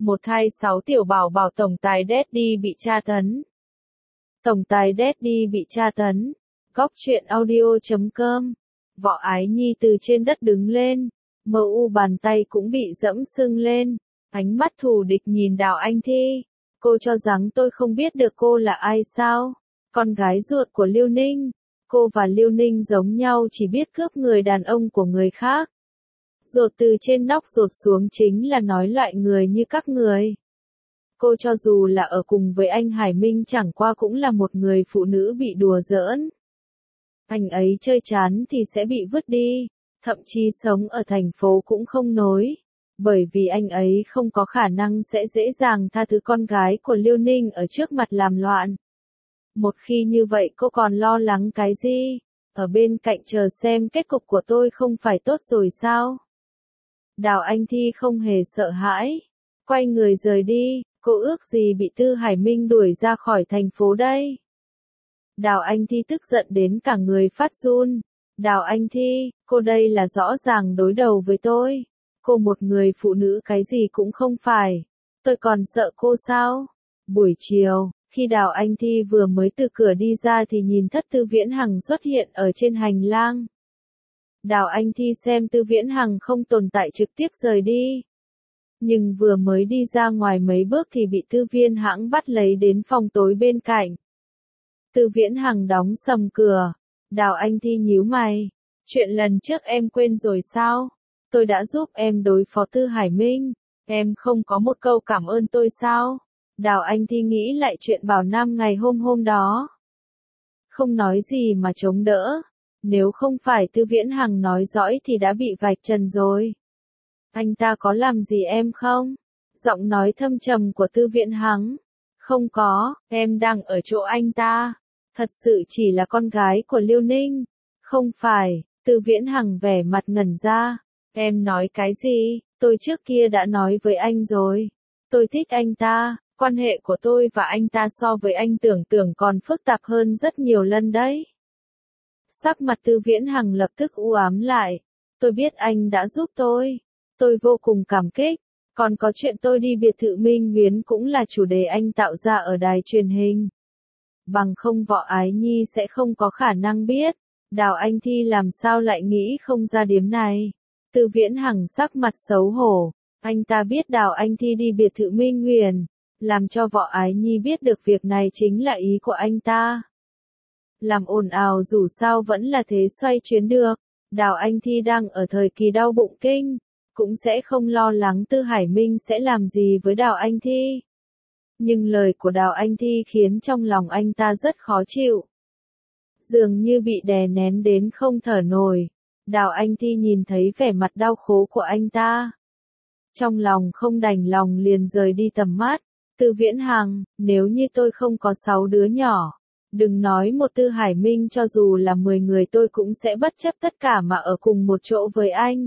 Một thai 6 tiểu bảo bảo tổng tài Daddy bị tra tấn. Tổng tài Daddy bị tra tấn. Góc truyện audio.com. Võ Ái Nhi từ trên đất đứng lên. MU bàn tay cũng bị dẫm sưng lên. Ánh mắt thù địch nhìn Đào Anh Thi. Cô cho rằng tôi không biết được cô là ai sao? Con gái ruột của Liêu Ninh. Cô và Liêu Ninh giống nhau chỉ biết cướp người đàn ông của người khác. Dột từ trên nóc dột xuống chính là nói loại người như các người. Cô cho dù là ở cùng với anh Hải Minh chẳng qua cũng là một người phụ nữ bị đùa giỡn. Anh ấy chơi chán thì sẽ bị vứt đi, thậm chí sống ở thành phố cũng không nối. Bởi vì anh ấy không có khả năng sẽ dễ dàng tha thứ con gái của Liêu Ninh ở trước mặt làm loạn. Một khi như vậy cô còn lo lắng cái gì? Ở bên cạnh chờ xem kết cục của tôi không phải tốt rồi sao? Đào Anh Thi không hề sợ hãi. Quay người rời đi, cô ước gì bị Tư Hải Minh đuổi ra khỏi thành phố đây? Đào Anh Thi tức giận đến cả người phát run. Đào Anh Thi, cô đây là rõ ràng đối đầu với tôi. Cô một người phụ nữ cái gì cũng không phải. Tôi còn sợ cô sao? Buổi chiều, khi Đào Anh Thi vừa mới từ cửa đi ra thì nhìn Thất Tư Viễn Hằng xuất hiện ở trên hành lang. Đào Anh Thi xem Tư Viễn Hằng không tồn tại trực tiếp rời đi. Nhưng vừa mới đi ra ngoài mấy bước thì bị Tư Viên Hãng bắt lấy đến phòng tối bên cạnh. Tư Viễn Hằng đóng sầm cửa. Đào Anh Thi nhíu mày. Chuyện lần trước em quên rồi sao? Tôi đã giúp em đối phó Tư Hải Minh. Em không có một câu cảm ơn tôi sao? Đào Anh Thi nghĩ lại chuyện Bảo Nam ngày hôm đó. Không nói gì mà chống đỡ. Nếu không phải Tư Viễn Hằng nói dõi thì đã bị vạch trần rồi. Anh ta có làm gì em không? Giọng nói thâm trầm của Tư Viễn Hằng. Không có, em đang ở chỗ anh ta. Thật sự chỉ là con gái của Liêu Ninh. Không phải, Tư Viễn Hằng vẻ mặt ngẩn ra. Em nói cái gì? Tôi trước kia đã nói với anh rồi. Tôi thích anh ta, quan hệ của tôi và anh ta so với anh tưởng còn phức tạp hơn rất nhiều lần đấy. Sắc mặt Tư Viễn Hằng lập tức u ám lại. Tôi biết anh đã giúp tôi. Tôi vô cùng cảm kích. Còn có chuyện tôi đi biệt thự Minh Huyến cũng là chủ đề anh tạo ra ở đài truyền hình. Bằng không Võ Ái Nhi sẽ không có khả năng biết. Đào Anh Thi làm sao lại nghĩ không ra điểm này. Tư Viễn Hằng sắc mặt xấu hổ. Anh ta biết Đào Anh Thi đi biệt thự Minh Huyền. Làm cho Võ Ái Nhi biết được việc này chính là ý của anh ta. Làm ồn ào dù sao vẫn là thế xoay chuyến được. Đào Anh Thi đang ở thời kỳ đau bụng kinh. Cũng sẽ không lo lắng Tư Hải Minh sẽ làm gì với Đào Anh Thi. Nhưng lời của Đào Anh Thi khiến trong lòng anh ta rất khó chịu. Dường như bị đè nén đến không thở nổi. Đào Anh Thi nhìn thấy vẻ mặt đau khổ của anh ta. Trong lòng không đành lòng liền rời đi tầm mắt. Tư Viễn Hằng, nếu như tôi không có 6 đứa nhỏ. Đừng nói một Tư Hải Minh cho dù là 10 người tôi cũng sẽ bất chấp tất cả mà ở cùng một chỗ với anh.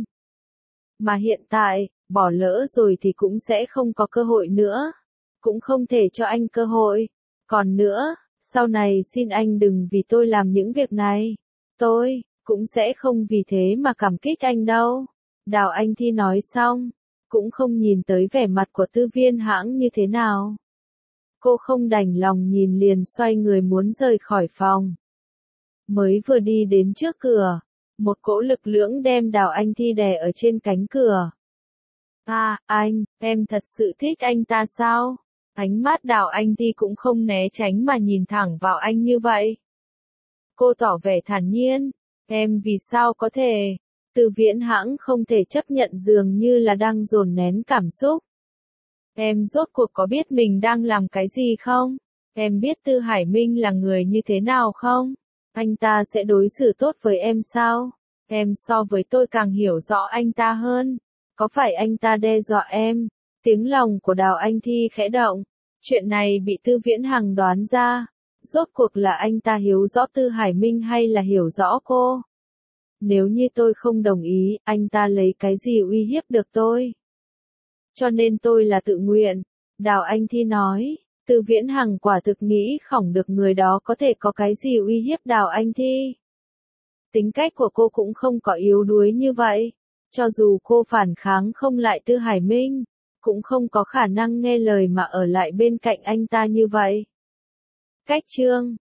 Mà hiện tại, bỏ lỡ rồi thì cũng sẽ không có cơ hội nữa. Cũng không thể cho anh cơ hội. Còn nữa, sau này xin anh đừng vì tôi làm những việc này. Tôi cũng sẽ không vì thế mà cảm kích anh đâu. Đào Anh Thi nói xong, cũng không nhìn tới vẻ mặt của Tư Viên Hãng như thế nào. Cô không đành lòng nhìn liền xoay người muốn rời khỏi phòng. Mới vừa đi đến trước cửa, một cỗ lực lưỡng đem Đào Anh Thi đè ở trên cánh cửa. Anh, em thật sự thích anh ta sao? Ánh mắt Đào Anh Thi cũng không né tránh mà nhìn thẳng vào anh như vậy. Cô tỏ vẻ thản nhiên. Em vì sao có thể? Tư Viễn Hãng không thể chấp nhận dường như là đang dồn nén cảm xúc. Em rốt cuộc có biết mình đang làm cái gì không? Em biết Tư Hải Minh là người như thế nào không? Anh ta sẽ đối xử tốt với em sao? Em so với tôi càng hiểu rõ anh ta hơn. Có phải anh ta đe dọa em? Tiếng lòng của Đào Anh Thi khẽ động. Chuyện này bị Tư Viễn Hằng đoán ra. Rốt cuộc là anh ta hiểu rõ Tư Hải Minh hay là hiểu rõ cô? Nếu như tôi không đồng ý, anh ta lấy cái gì uy hiếp được tôi? Cho nên tôi là tự nguyện. Đào Anh Thi nói. Tư Viễn Hằng quả thực nghĩ khỏng được người đó có thể có cái gì uy hiếp Đào Anh Thi. Tính cách của cô cũng không có yếu đuối như vậy. Cho dù cô phản kháng không lại Tư Hải Minh, cũng không có khả năng nghe lời mà ở lại bên cạnh anh ta như vậy. Cách chương